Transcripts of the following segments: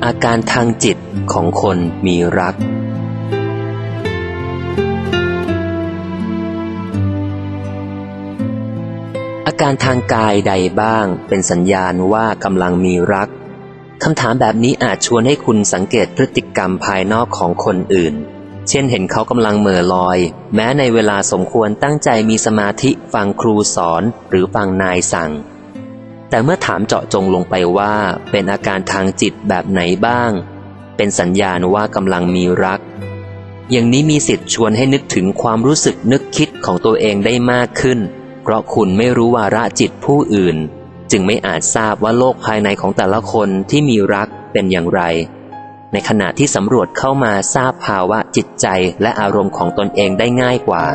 อาการทางจิตของคนมีรักอาการทางกายใดบ้างเป็นสัญญาณว่ากำลังมีรักคำถามแบบนี้อาจชวนให้คุณสังเกตพฤติกรรมภายนอกของคนอื่นเช่นเห็นเขากำลังเหม่อลอยแม้ในเวลาสมควรตั้งใจมีสมาธิฟังครูสอนหรือฟังนายสั่งแต่เมื่อถามเจาะจงลงไปว่าเป็นอาการทางจิตแบบไหนบ้างเป็นสัญญาณว่ากำลังมีรักอย่างนี้มีสิทธิ์ชวนให้นึกถึงความรู้สึกนึกคิดของตัวเองได้มากขึ้นเพราะคุณไม่รู้วาระจิตผู้อื่นจึงไม่อาจทราบว่าโลกภายในของแต่ละคนที่มีรักเป็นอย่างไรในขณะที่สำรวจเข้ามาทราบภาวะจิตใจและอารมณ์ของตนเองได้ง่ายกว่า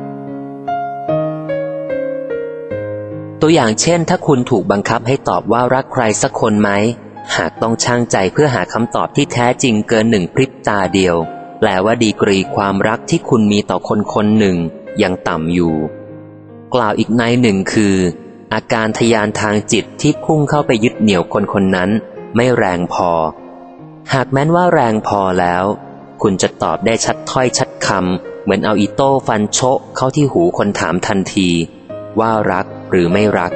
ตัวอย่างเช่นถ้าคุณถูกบังคับให้ตอบว่ารักใครสักคนไหมหากต้องชั่งใจเพื่อหาคำตอบที่แท้จริงเกิน1 พริบตาเดียวแปลว่าดีกรีความรักที่คุณมีต่อคนคนหนึ่งยังต่ำอยู่กล่าวอีกในหนึ่งคืออาการทะยานทางจิตที่พุ่งเข้าไปยึดเหนี่ยวคนคนนั้นไม่แรงพอหากแม้นว่าแรงพอแล้วคุณจะตอบได้ชัดถ้อยชัดคำเหมือนเอาอีโต้ฟันโชะเข้าที่หูคนถามทันทีว่ารักหรือไม่รัก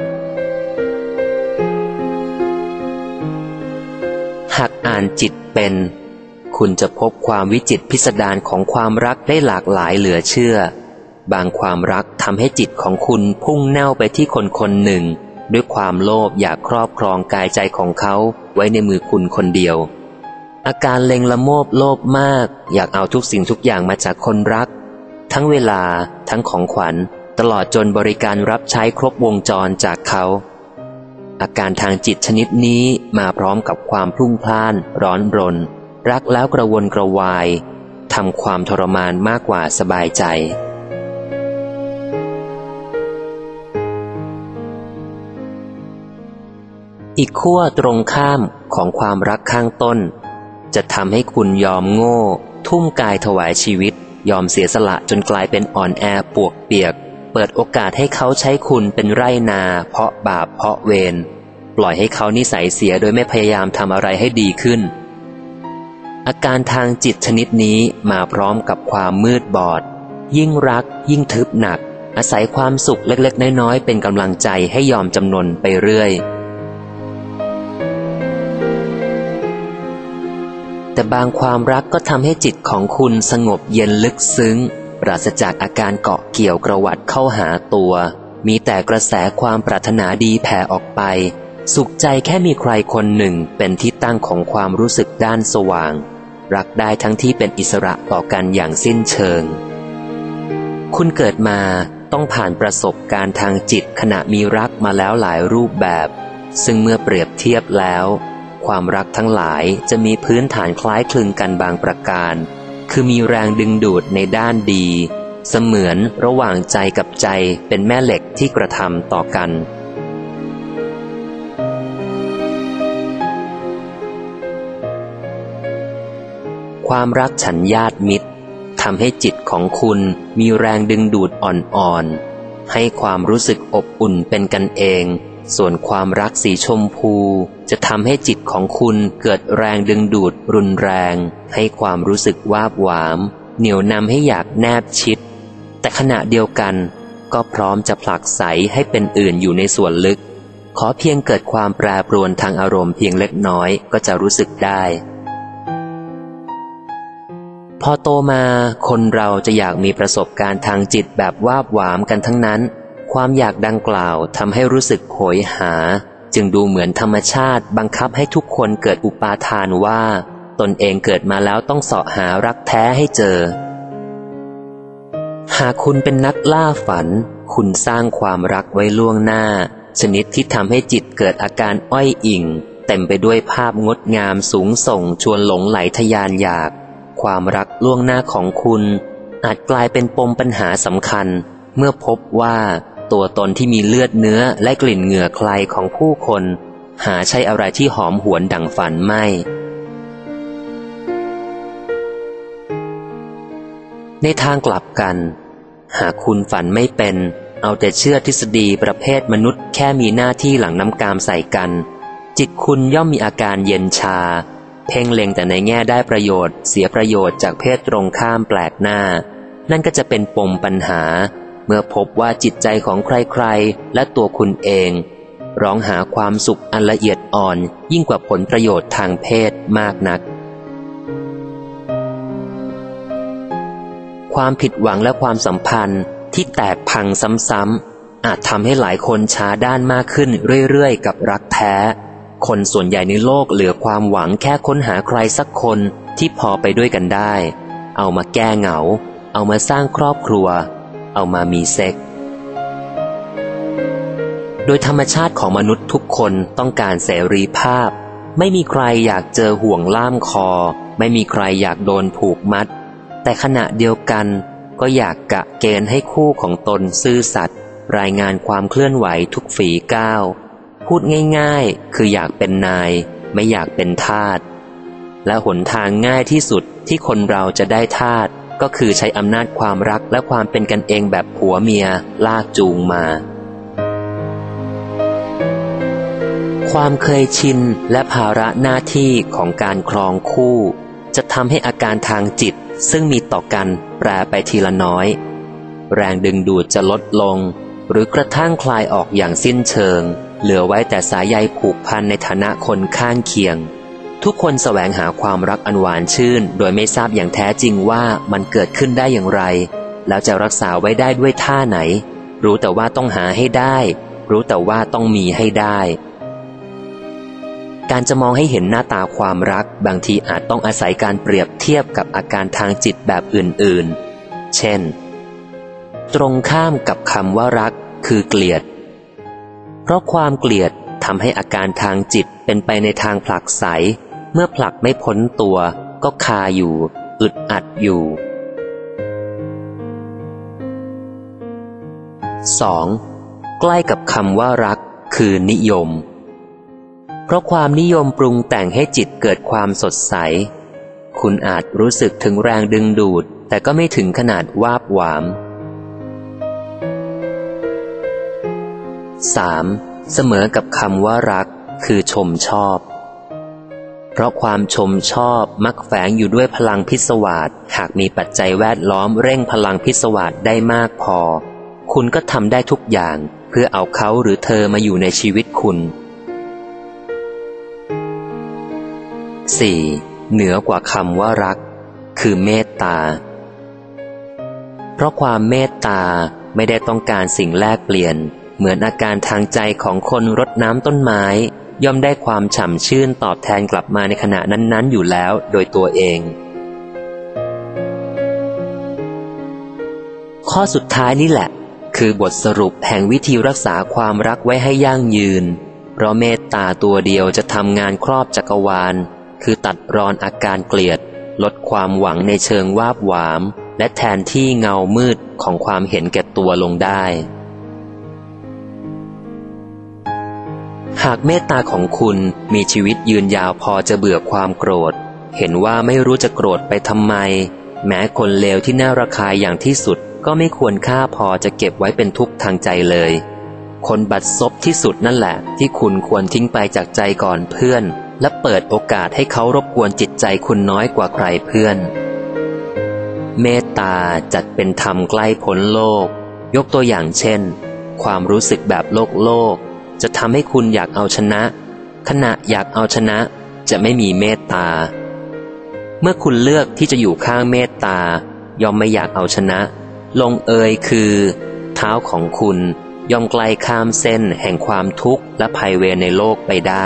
หากอ่านจิตเป็นคุณจะพบความวิจิตรพิสดารของความรักได้หลากหลายเหลือเชื่อบางความรักทำให้จิตของคุณพุ่งแน่วไปที่คนคนหนึ่งด้วยความโลภอยากครอบครองกายใจของเขาไว้ในมือคุณคนเดียวอาการเล็งละโมบโลภมากอยากเอาทุกสิ่งทุกอย่างมาจากคนรักทั้งเวลาทั้งของขวัญตลอดจนบริการรับใช้ครบวงจรจากเขาอาการทางจิตชนิดนี้มาพร้อมกับความพลุ่งพล่านร้อนรนรักแล้วกระวนกระวายทำความทรมานมากกว่าสบายใจอีกขั้วตรงข้ามของความรักข้างต้นจะทำให้คุณยอมโง่ทุ่มกายถวายชีวิตยอมเสียสละจนกลายเป็นอ่อนแอปวกเปียกเปิดโอกาสให้เขาใช้คุณเป็นไร่นาเพาะบาปเพาะเวรปล่อยให้เขานิสัยเสียโดยไม่พยายามทำอะไรให้ดีขึ้นอาการทางจิตชนิดนี้มาพร้อมกับความมืดบอดยิ่งรักยิ่งทึบหนักอาศัยความสุขเล็กๆน้อยๆเป็นกำลังใจให้ยอมจำนนไปเรื่อยแต่บางความรักก็ทำให้จิตของคุณสงบเย็นลึกซึ้งปราศจากอาการเกาะเกี่ยวกระวัดเข้าหาตัวมีแต่กระแสความปรารถนาดีแผ่ออกไปสุขใจแค่มีใครคนหนึ่งเป็นที่ตั้งของความรู้สึกด้านสว่างรักได้ทั้งที่เป็นอิสระต่อกันอย่างสิ้นเชิงคุณเกิดมาต้องผ่านประสบการณ์ทางจิตขณะมีรักมาแล้วหลายรูปแบบซึ่งเมื่อเปรียบเทียบแล้วความรักทั้งหลายจะมีพื้นฐานคล้ายคลึงกันบางประการคือมีแรงดึงดูดในด้านดีเสมือนระหว่างใจกับใจเป็นแม่เหล็กที่กระทำต่อกันความรักฉันญาติมิตรทำให้จิตของคุณมีแรงดึงดูดอ่อนๆให้ความรู้สึกอบอุ่นเป็นกันเองส่วนความรักสีชมพูจะทำให้จิตของคุณเกิดแรงดึงดูดรุนแรงให้ความรู้สึกวาบหวามเหนี่ยวนำให้อยากแนบชิดแต่ขณะเดียวกันก็พร้อมจะผลักไสให้เป็นอื่นอยู่ในส่วนลึกขอเพียงเกิดความแปรปรวนทางอารมณ์เพียงเล็กน้อยก็จะรู้สึกได้พอโตมาคนเราจะอยากมีประสบการณ์ทางจิตแบบวาบหวามกันทั้งนั้นความอยากดังกล่าวทำให้รู้สึกโหยหาจึงดูเหมือนธรรมชาติบังคับให้ทุกคนเกิดอุปาทานว่าตนเองเกิดมาแล้วต้องเสาะหารักแท้ให้เจอหากคุณเป็นนักล่าฝันคุณสร้างความรักไว้ล่วงหน้าชนิดที่ทำให้จิตเกิดอาการอ้อยอิงเต็มไปด้วยภาพงดงามสูงส่งชวนหลงไหลทะยานอยากความรักล่วงหน้าของคุณอาจกลายเป็นปมปัญหาสำคัญเมื่อพบว่าตัวตนที่มีเลือดเนื้อและกลิ่นเหงื่อใครของผู้คนหาใช่อะไรที่หอมหวนดั่งฝันไม่ในทางกลับกันหากคุณฝันไม่เป็นเอาแต่เชื่อทฤษฎีประเภทมนุษย์แค่มีหน้าที่หลั่งน้ำกามใส่กันจิตคุณย่อมมีอาการเย็นชาเพ่งเล็งแต่ในแง่ได้ประโยชน์เสียประโยชน์จากเพศตรงข้ามแปลกหน้านั่นก็จะเป็นปมปัญหาเมื่อพบว่าจิตใจของใครๆและตัวคุณเองร้องหาความสุขอันละเอียดอ่อนยิ่งกว่าผลประโยชน์ทางเพศมากนักความผิดหวังและความสัมพันธ์ที่แตกพังซ้ำๆอาจทำให้หลายคนช้าด้านมากขึ้นเรื่อยๆกับรักแท้คนส่วนใหญ่ในโลกเหลือความหวังแค่ค้นหาใครสักคนที่พอไปด้วยกันได้เอามาแก้เหงาเอามาสร้างครอบครัวเอามามีเซ็กโดยธรรมชาติของมนุษย์ทุกคนต้องการเสรีภาพไม่มีใครอยากเจอห่วงล่ามคอไม่มีใครอยากโดนผูกมัดแต่ขณะเดียวกันก็อยากกะเกณฑ์ให้คู่ของตนซื่อสัตย์รายงานความเคลื่อนไหวทุกฝีก้าวพูดง่ายๆคืออยากเป็นนายไม่อยากเป็นทาสและหนทางง่ายที่สุดที่คนเราจะได้ทาสก็คือใช้อำนาจความรักและความเป็นกันเองแบบผัวเมียลากจูงมาความเคยชินและภาระหน้าที่ของการครองคู่จะทำให้อาการทางจิตซึ่งมีต่อกันแปรไปทีละน้อยแรงดึงดูดจะลดลงหรือกระทั่งคลายออกอย่างสิ้นเชิงเหลือไว้แต่สายใยผูกพันในฐานะคนข้างเคียงทุกคนแสวงหาความรักอันหวานชื่นโดยไม่ทราบอย่างแท้จริงว่ามันเกิดขึ้นได้อย่างไรแล้วจะรักษาไว้ได้ด้วยท่าไหนรู้แต่ว่าต้องหาให้ได้รู้แต่ว่าต้องมีให้ได้การจะมองให้เห็นหน้าตาความรักบางทีอาจต้องอาศัยการเปรียบเทียบกับอาการทางจิตแบบอื่นๆเช่นตรงข้ามกับคำว่ารักคือเกลียดเพราะความเกลียดทำให้อาการทางจิตเป็นไปในทางผลักไสเมื่อผลักไม่พ้นตัวก็คาอยู่อึดอัดอยู่ 2. ใกล้กับคำว่ารักคือนิยมเพราะความนิยมปรุงแต่งให้จิตเกิดความสดใสคุณอาจรู้สึกถึงแรงดึงดูดแต่ก็ไม่ถึงขนาดวาบหวาม 3. เสมอกับคำว่ารักคือชมชอบเพราะความชมชอบมักแฝงอยู่ด้วยพลังพิศวาสหากมีปัจจัยแวดล้อมเร่งพลังพิศวาสได้มากพอคุณก็ทำได้ทุกอย่างเพื่อเอาเขาหรือเธอมาอยู่ในชีวิตคุณ 4. เหนือกว่าคำว่ารักคือเมตตาเพราะความเมตตาไม่ได้ต้องการสิ่งแลกเปลี่ยนเหมือนอาการทางใจของคนรดน้ำต้นไม้ย่อมได้ความฉ่ำชื่นตอบแทนกลับมาในขณะนั้นๆอยู่แล้วโดยตัวเองข้อสุดท้ายนี่แหละคือบทสรุปแห่งวิธีรักษาความรักไว้ให้ยั่งยืนเพราะเมตตาตัวเดียวจะทำงานครอบจักรวาลคือตัดรอนอาการเกลียดลดความหวังในเชิงวาบหวามและแทนที่เงามืดของความเห็นแก่ตัวลงได้หากเมตตาของคุณมีชีวิตยืนยาวพอจะเบื่อความโกรธเห็นว่าไม่รู้จะโกรธไปทำไมแม้คนเลวที่น่าระคายอย่างที่สุดก็ไม่ควรค่าพอจะเก็บไว้เป็นทุกข์ทางใจเลยคนบัดซบที่สุดนั่นแหละที่คุณควรทิ้งไปจากใจก่อนเพื่อนและเปิดโอกาสให้เขารบกวนจิตใจคุณน้อยกว่าใครเพื่อนเมตตาจัดเป็นธรรมใกล้พ้นโลกยกตัวอย่างเช่นความรู้สึกแบบโลกจะทำให้คุณอยากเอาชนะขณะอยากเอาชนะจะไม่มีเมตตาเมื่อคุณเลือกที่จะอยู่ข้างเมตตาย่อมไม่อยากเอาชนะลงเอยคือเท้าของคุณย่อมไกลข้ามเส้นแห่งความทุกข์และภัยเวรในโลกไปได้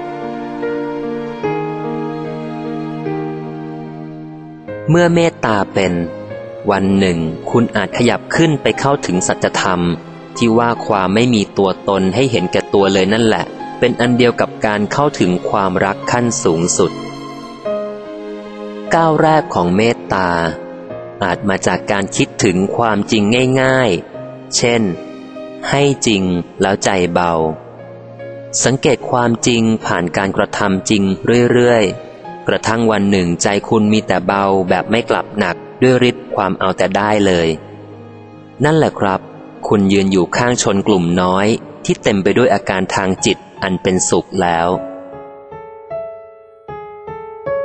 เมื่อเมตตาเป็นวันหนึ่งคุณอาจขยับขึ้นไปเข้าถึงสัจธรรมที่ว่าความไม่มีตัวตนให้เห็นแก่ตัวเลยนั่นแหละเป็นอันเดียวกับการเข้าถึงความรักขั้นสูงสุดก้าวแรกของเมตตาอาจมาจากการคิดถึงความจริงง่ายๆเช่นให้จริงแล้วใจเบาสังเกตความจริงผ่านการกระทำจริงเรื่อยๆกระทั่งวันหนึ่งใจคุณมีแต่เบาแบบไม่กลับหนักด้วยฤทธิ์ความเอาแต่ได้เลยนั่นแหละครับคุณยืนอยู่ข้างชนกลุ่มน้อยที่เต็มไปด้วยอาการทางจิตอันเป็นสุขแล้ว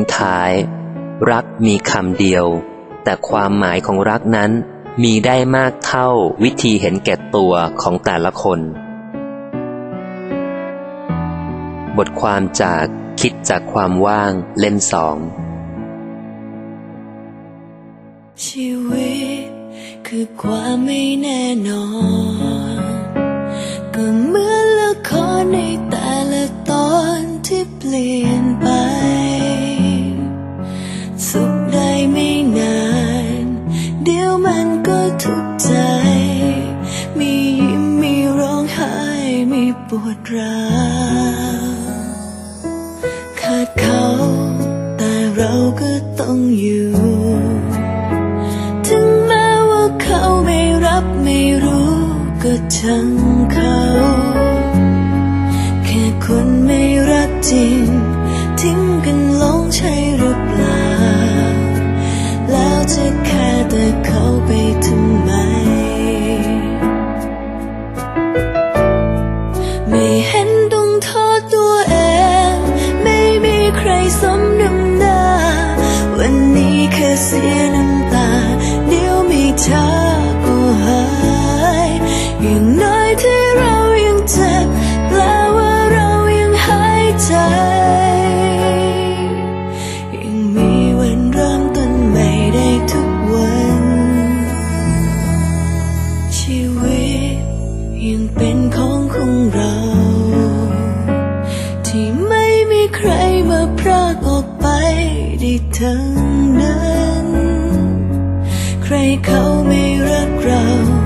ชีวิตคือความไม่แน่นอนก็เหมือนละครในแต่ละตอนที่เปลี่ยนไปสุขได้ไม่นานเดี๋ยวมันก็ทุกข์ใจมียิ้มมีร้องไห้มีปวดร้าวขาดเขาแต่เราก็ต้องอยู่ถึงแม้ว่าเขาไม่รับไม่รู้ก็ช่างเขาแค่คนไม่รักจริงทิ้งกันลงใช่หรือเปล่าแล้วจะแค่แต่เขาไปทำไมไม่เห็นต้องโทษตัวเองไม่มีใครสมน้ำหน้าวันนี้แค่เสียน้ำตาเดี๋ยวมีเธอก็หายอย่างน้อยที่เรายังเจ็บแปลว่าเรายังหายใจยังมีวันเริ่มต้นใหม่ได้ทุกวันชีวิตยังเป็นของเราที่ไม่มีใครมาพรากออกไปได้ทั้งนั้นใครเขาไม่รักเรา